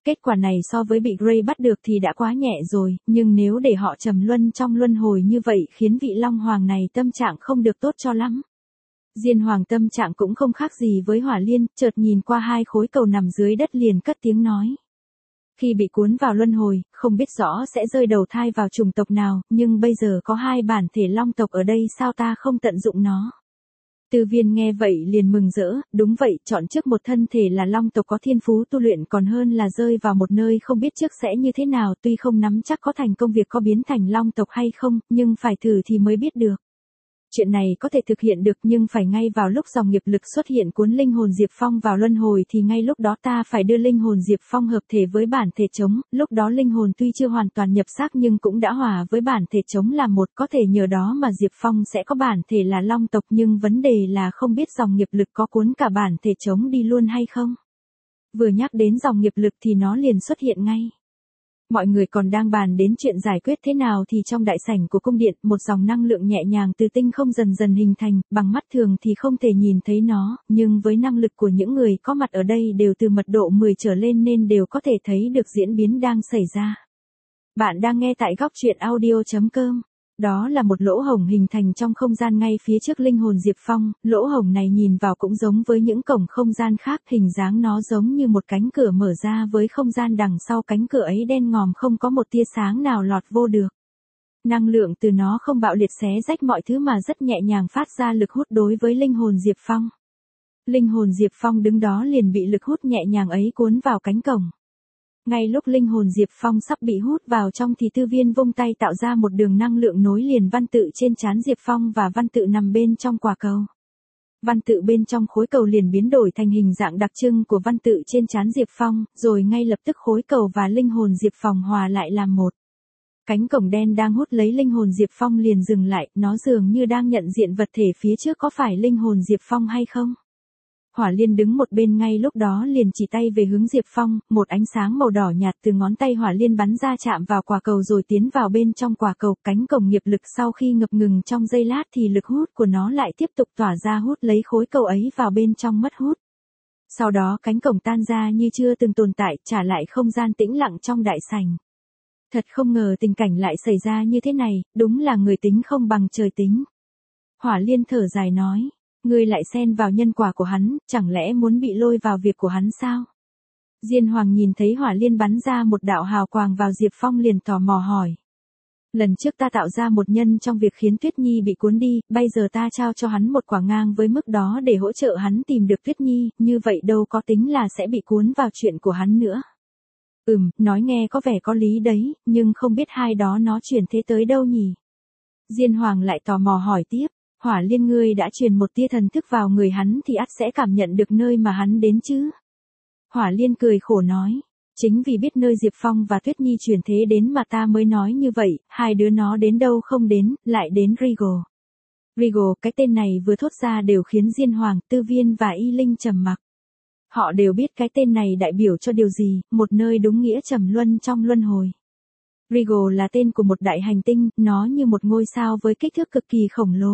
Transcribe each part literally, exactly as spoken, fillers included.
Kết quả này so với bị Grey bắt được thì đã quá nhẹ rồi, nhưng nếu để họ trầm luân trong luân hồi như vậy khiến vị Long Hoàng này tâm trạng không được tốt cho lắm. Diên Hoàng tâm trạng cũng không khác gì với Hỏa Liên, chợt nhìn qua hai khối cầu nằm dưới đất liền cất tiếng nói. Khi bị cuốn vào luân hồi, không biết rõ sẽ rơi đầu thai vào chủng tộc nào, nhưng bây giờ có hai bản thể long tộc ở đây sao ta không tận dụng nó. Tư Viên nghe vậy liền mừng rỡ, đúng vậy, chọn trước một thân thể là long tộc có thiên phú tu luyện còn hơn là rơi vào một nơi không biết trước sẽ như thế nào, tuy không nắm chắc có thành công việc có biến thành long tộc hay không, nhưng phải thử thì mới biết được. Chuyện này có thể thực hiện được nhưng phải ngay vào lúc dòng nghiệp lực xuất hiện cuốn linh hồn Diệp Phong vào luân hồi thì ngay lúc đó ta phải đưa linh hồn Diệp Phong hợp thể với bản thể trống, lúc đó linh hồn tuy chưa hoàn toàn nhập xác nhưng cũng đã hòa với bản thể trống là một, có thể nhờ đó mà Diệp Phong sẽ có bản thể là long tộc, nhưng vấn đề là không biết dòng nghiệp lực có cuốn cả bản thể trống đi luôn hay không. Vừa nhắc đến dòng nghiệp lực thì nó liền xuất hiện ngay. Mọi người còn đang bàn đến chuyện giải quyết thế nào thì trong đại sảnh của cung điện, một dòng năng lượng nhẹ nhàng từ tinh không dần dần hình thành, bằng mắt thường thì không thể nhìn thấy nó, nhưng với năng lực của những người có mặt ở đây đều từ mật độ mười trở lên nên đều có thể thấy được diễn biến đang xảy ra. Bạn đang nghe tại góc truyện audio chấm com. Đó là một lỗ hổng hình thành trong không gian ngay phía trước linh hồn Diệp Phong, lỗ hổng này nhìn vào cũng giống với những cổng không gian khác, hình dáng nó giống như một cánh cửa mở ra với không gian đằng sau cánh cửa ấy đen ngòm không có một tia sáng nào lọt vô được. Năng lượng từ nó không bạo liệt xé rách mọi thứ mà rất nhẹ nhàng phát ra lực hút đối với linh hồn Diệp Phong. Linh hồn Diệp Phong đứng đó liền bị lực hút nhẹ nhàng ấy cuốn vào cánh cổng. Ngay lúc linh hồn Diệp Phong sắp bị hút vào trong thì Tư Viên vung tay tạo ra một đường năng lượng nối liền văn tự trên trán Diệp Phong và văn tự nằm bên trong quả cầu. Văn tự bên trong khối cầu liền biến đổi thành hình dạng đặc trưng của văn tự trên trán Diệp Phong, rồi ngay lập tức khối cầu và linh hồn Diệp Phong hòa lại làm một. Cánh cổng đen đang hút lấy linh hồn Diệp Phong liền dừng lại, nó dường như đang nhận diện vật thể phía trước có phải linh hồn Diệp Phong hay không. Hỏa Liên đứng một bên ngay lúc đó liền chỉ tay về hướng Diệp Phong, một ánh sáng màu đỏ nhạt từ ngón tay Hỏa Liên bắn ra chạm vào quả cầu rồi tiến vào bên trong quả cầu, cánh cổng nghiệp lực sau khi ngập ngừng trong giây lát thì lực hút của nó lại tiếp tục tỏa ra hút lấy khối cầu ấy vào bên trong mất hút. Sau đó cánh cổng tan ra như chưa từng tồn tại, trả lại không gian tĩnh lặng trong đại sảnh. Thật không ngờ tình cảnh lại xảy ra như thế này, đúng là người tính không bằng trời tính. Hỏa Liên thở dài nói. Ngươi lại xen vào nhân quả của hắn, chẳng lẽ muốn bị lôi vào việc của hắn sao? Diên Hoàng nhìn thấy Hỏa Liên bắn ra một đạo hào quang vào Diệp Phong liền tò mò hỏi. Lần trước ta tạo ra một nhân trong việc khiến Tuyết Nhi bị cuốn đi, bây giờ ta trao cho hắn một quả ngang với mức đó để hỗ trợ hắn tìm được Tuyết Nhi, như vậy đâu có tính là sẽ bị cuốn vào chuyện của hắn nữa. Ừm, nói nghe có vẻ có lý đấy, nhưng không biết hai đó nó chuyển thế tới đâu nhỉ? Diên Hoàng lại tò mò hỏi tiếp. Hỏa Liên ngươi đã truyền một tia thần thức vào người hắn thì ắt sẽ cảm nhận được nơi mà hắn đến chứ. Hỏa Liên cười khổ nói. Chính vì biết nơi Diệp Phong và Tuyết Nhi chuyển thế đến mà ta mới nói như vậy, hai đứa nó đến đâu không đến, lại đến Regal. Regal, cái tên này vừa thốt ra đều khiến Diên Hoàng, Tư Viên và Y Linh trầm mặc. Họ đều biết cái tên này đại biểu cho điều gì, một nơi đúng nghĩa trầm luân trong luân hồi. Regal là tên của một đại hành tinh, nó như một ngôi sao với kích thước cực kỳ khổng lồ.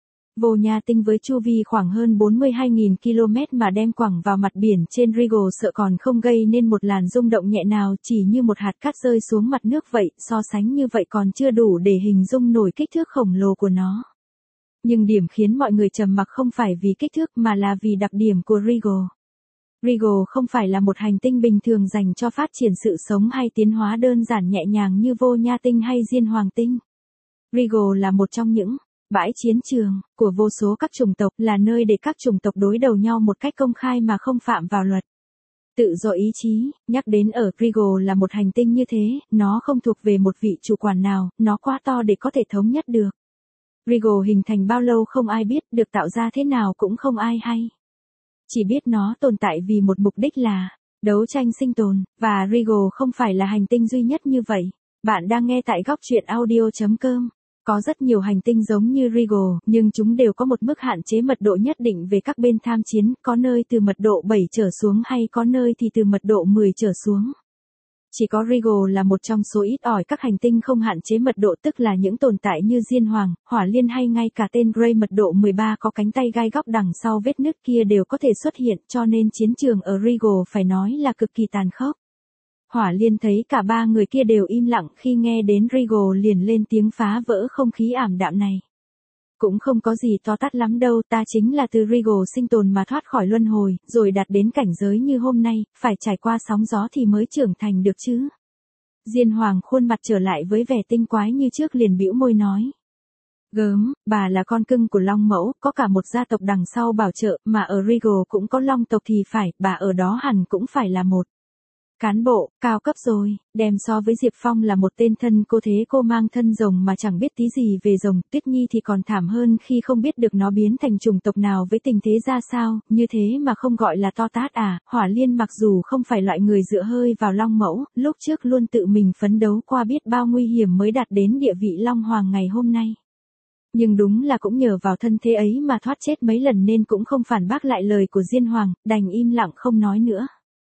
Vô Nha tinh với chu vi khoảng hơn bốn mươi hai nghìn ki lô mét mà đem quẳng vào mặt biển trên Regal sợ còn không gây nên một làn rung động nhẹ nào, chỉ như một hạt cát rơi xuống mặt nước vậy, so sánh như vậy còn chưa đủ để hình dung nổi kích thước khổng lồ của nó. Nhưng điểm khiến mọi người trầm mặc không phải vì kích thước mà là vì đặc điểm của Regal. Regal không phải là một hành tinh bình thường dành cho phát triển sự sống hay tiến hóa đơn giản nhẹ nhàng như Vô Nha tinh hay Diên Hoàng tinh. Regal là một trong những bãi chiến trường của vô số các chủng tộc, là nơi để các chủng tộc đối đầu nhau một cách công khai mà không phạm vào luật. Tự do ý chí, nhắc đến ở Regal là một hành tinh như thế, nó không thuộc về một vị chủ quản nào, nó quá to để có thể thống nhất được. Regal hình thành bao lâu không ai biết, được tạo ra thế nào cũng không ai hay. Chỉ biết nó tồn tại vì một mục đích là đấu tranh sinh tồn, và Regal không phải là hành tinh duy nhất như vậy. Bạn đang nghe tại góc truyện audio chấm com. Có rất nhiều hành tinh giống như Regal, nhưng chúng đều có một mức hạn chế mật độ nhất định về các bên tham chiến, có nơi từ mật độ bảy trở xuống hay có nơi thì từ mật độ mười trở xuống. Chỉ có Regal là một trong số ít ỏi các hành tinh không hạn chế mật độ, tức là những tồn tại như Diên Hoàng, Hỏa Liên hay ngay cả tên Grey mật độ mười ba có cánh tay gai góc đằng sau vết nứt kia đều có thể xuất hiện, cho nên chiến trường ở Regal phải nói là cực kỳ tàn khốc. Hỏa Liên thấy cả ba người kia đều im lặng khi nghe đến Regal liền lên tiếng phá vỡ không khí ảm đạm này. Cũng không có gì to tát lắm đâu, ta chính là từ Regal sinh tồn mà thoát khỏi luân hồi, rồi đạt đến cảnh giới như hôm nay, phải trải qua sóng gió thì mới trưởng thành được chứ. Diên Hoàng khuôn mặt trở lại với vẻ tinh quái như trước liền bĩu môi nói. Gớm, bà là con cưng của Long Mẫu, có cả một gia tộc đằng sau bảo trợ, mà ở Regal cũng có Long tộc thì phải, bà ở đó hẳn cũng phải là một cán bộ, cao cấp rồi, đem so với Diệp Phong là một tên thân cô thế cô mang thân rồng mà chẳng biết tí gì về rồng, Tuyết Nhi thì còn thảm hơn khi không biết được nó biến thành chủng tộc nào với tình thế ra sao, như thế mà không gọi là to tát à. Hỏa Liên mặc dù không phải loại người dựa hơi vào Long Mẫu, lúc trước luôn tự mình phấn đấu qua biết bao nguy hiểm mới đạt đến địa vị Long Hoàng ngày hôm nay. Nhưng đúng là cũng nhờ vào thân thế ấy mà thoát chết mấy lần nên cũng không phản bác lại lời của Diên Hoàng, đành im lặng không nói nữa.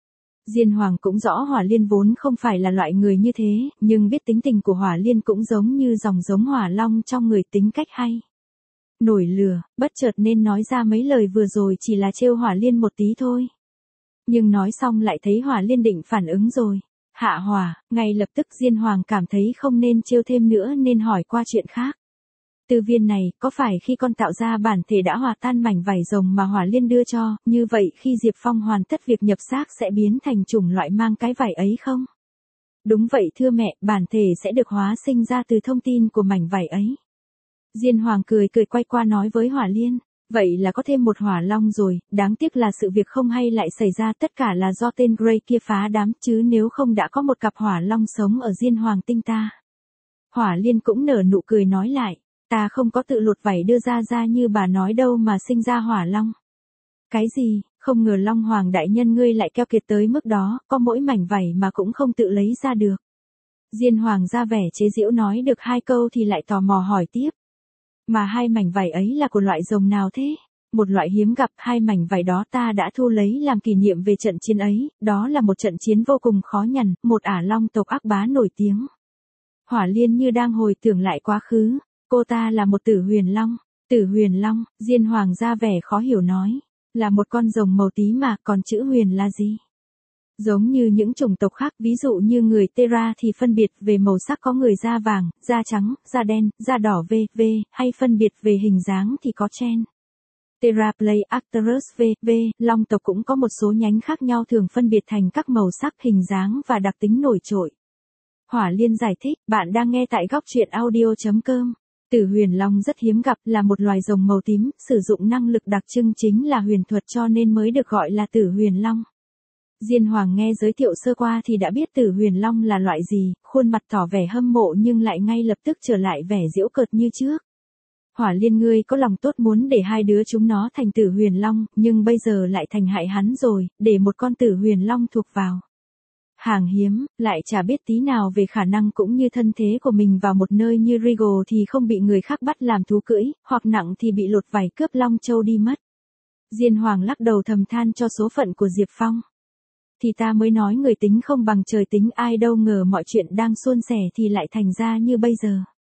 Diên Hoàng cũng rõ Hỏa Liên vốn không phải là loại người như thế, nhưng biết tính tình của Hỏa Liên cũng giống như dòng giống hỏa long trong người tính cách hay nổi lửa, bất chợt nên nói ra mấy lời vừa rồi chỉ là trêu Hỏa Liên một tí thôi. Nhưng nói xong lại thấy Hỏa Liên định phản ứng rồi. Hạ hỏa, ngay lập tức Diên Hoàng cảm thấy không nên trêu thêm nữa nên hỏi qua chuyện khác. Tư viên này, có phải khi con tạo ra bản thể đã hòa tan mảnh vảy rồng mà Hỏa Liên đưa cho, như vậy khi Diệp Phong hoàn tất việc nhập xác sẽ biến thành chủng loại mang cái vảy ấy không? Đúng vậy thưa mẹ, bản thể sẽ được hóa sinh ra từ thông tin của mảnh vảy ấy. Diên Hoàng cười cười quay qua nói với Hỏa Liên, vậy là có thêm một hỏa long rồi, đáng tiếc là sự việc không hay lại xảy ra, tất cả là do tên Grey kia phá đám, chứ nếu không đã có một cặp hỏa long sống ở Diên Hoàng tinh ta. Hỏa Liên cũng nở nụ cười nói lại. Ta không có tự lột vảy đưa ra ra như bà nói đâu mà sinh ra hỏa long. Cái gì, không ngờ Long Hoàng đại nhân ngươi lại keo kiệt tới mức đó, có mỗi mảnh vảy mà cũng không tự lấy ra được. Diên Hoàng ra vẻ chế giễu nói được hai câu thì lại tò mò hỏi tiếp. Mà hai mảnh vảy ấy là của loại rồng nào thế? Một loại hiếm gặp, hai mảnh vảy đó ta đã thu lấy làm kỷ niệm về trận chiến ấy, đó là một trận chiến vô cùng khó nhằn, một ả long tộc ác bá nổi tiếng. Hỏa Liên như đang hồi tưởng lại quá khứ. Cô ta là một tử huyền long. Tử huyền long, Diên Hoàng ra vẻ khó hiểu nói. Là một con rồng màu tí mà, còn chữ huyền là gì? Giống như những chủng tộc khác, ví dụ như người Terra thì phân biệt về màu sắc có người da vàng, da trắng, da đen, da đỏ vân vân, hay phân biệt về hình dáng thì có Chen, Terra Play Arcturus vân vân. Long tộc cũng có một số nhánh khác nhau thường phân biệt thành các màu sắc, hình dáng và đặc tính nổi trội. Hỏa Liên giải thích, bạn đang nghe tại góc truyện audio chấm com. Tử huyền long rất hiếm gặp, là một loài rồng màu tím, sử dụng năng lực đặc trưng chính là huyền thuật cho nên mới được gọi là tử huyền long. Diên Hoàng nghe giới thiệu sơ qua thì đã biết tử huyền long là loại gì, khuôn mặt tỏ vẻ hâm mộ nhưng lại ngay lập tức trở lại vẻ giễu cợt như trước. Hỏa Liên ngươi có lòng tốt muốn để hai đứa chúng nó thành tử huyền long, nhưng bây giờ lại thành hại hắn rồi, để một con tử huyền long thuộc vào hàng hiếm, lại chả biết tí nào về khả năng cũng như thân thế của mình vào một nơi như Regal thì không bị người khác bắt làm thú cưỡi, hoặc nặng thì bị lột vảy cướp Long Châu đi mất. Diên Hoàng lắc đầu thầm than cho số phận của Diệp Phong. Thì ta mới nói người tính không bằng trời tính, ai đâu ngờ mọi chuyện đang suôn sẻ thì lại thành ra như bây giờ.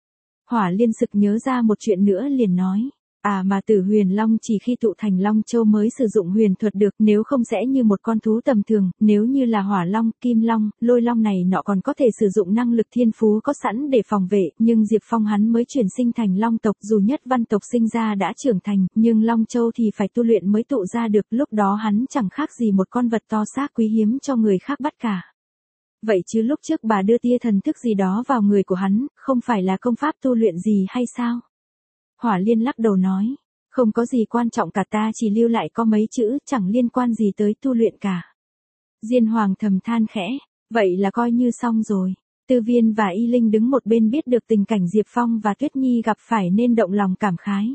Hỏa Liên sực nhớ ra một chuyện nữa liền nói. À mà tử huyền long chỉ khi tụ thành Long Châu mới sử dụng huyền thuật được, nếu không sẽ như một con thú tầm thường, nếu như là hỏa long, kim long, lôi long này nọ còn có thể sử dụng năng lực thiên phú có sẵn để phòng vệ, nhưng Diệp Phong hắn mới chuyển sinh thành long tộc, dù nhất văn tộc sinh ra đã trưởng thành, nhưng Long Châu thì phải tu luyện mới tụ ra được, lúc đó hắn chẳng khác gì một con vật to xác quý hiếm cho người khác bắt cả. Vậy chứ lúc trước bà đưa tia thần thức gì đó vào người của hắn, không phải là công pháp tu luyện gì hay sao? Hỏa Liên lắc đầu nói, không có gì quan trọng cả, ta chỉ lưu lại có mấy chữ, chẳng liên quan gì tới tu luyện cả. Diên Hoàng thầm than khẽ, vậy là coi như xong rồi. Tư Viên và Y Linh đứng một bên biết được tình cảnh Diệp Phong và Tuyết Nhi gặp phải nên động lòng cảm khái.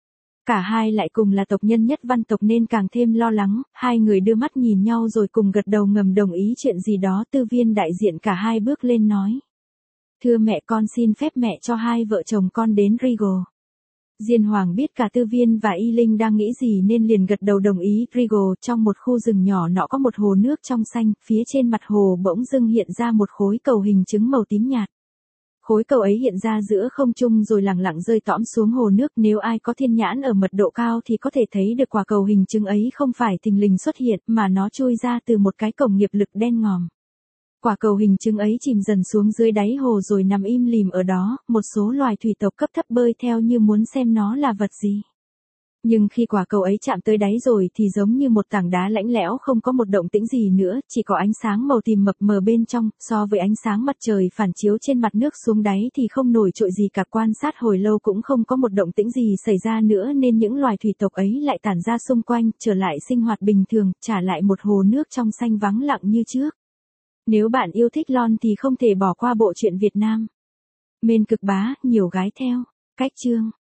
Cả hai lại cùng là tộc nhân nhất văn tộc nên càng thêm lo lắng, hai người đưa mắt nhìn nhau rồi cùng gật đầu ngầm đồng ý chuyện gì đó. Tư Viên đại diện cả hai bước lên nói. Thưa mẹ, con xin phép mẹ cho hai vợ chồng con đến Regal. Diên Hoàng biết cả Tư Viên và Y Linh đang nghĩ gì nên liền gật đầu đồng ý. Regal, trong một khu rừng nhỏ nọ có một hồ nước trong xanh, phía trên mặt hồ bỗng dưng hiện ra một khối cầu hình trứng màu tím nhạt. Khối cầu ấy hiện ra giữa không trung rồi lẳng lặng rơi tõm xuống hồ nước, nếu ai có thiên nhãn ở mật độ cao thì có thể thấy được quả cầu hình trứng ấy không phải thình lình xuất hiện mà nó trôi ra từ một cái cổng nghiệp lực đen ngòm. quả cầu hình trứng ấy chìm dần xuống dưới đáy hồ rồi nằm im lìm ở đó, một số loài thủy tộc cấp thấp bơi theo như muốn xem nó là vật gì. Nhưng khi quả cầu ấy chạm tới đáy rồi thì giống như một tảng đá lạnh lẽo không có một động tĩnh gì nữa, chỉ có ánh sáng màu tím mập mờ bên trong, so với ánh sáng mặt trời phản chiếu trên mặt nước xuống đáy thì không nổi trội gì cả. Quan sát hồi lâu cũng không có một động tĩnh gì xảy ra nữa nên những loài thủy tộc ấy lại tản ra xung quanh, trở lại sinh hoạt bình thường, trả lại một hồ nước trong xanh vắng lặng như trước. Nếu bạn yêu thích lon thì không thể bỏ qua bộ truyện Việt Nam. Mên Cực Bá, nhiều gái theo. Cách chương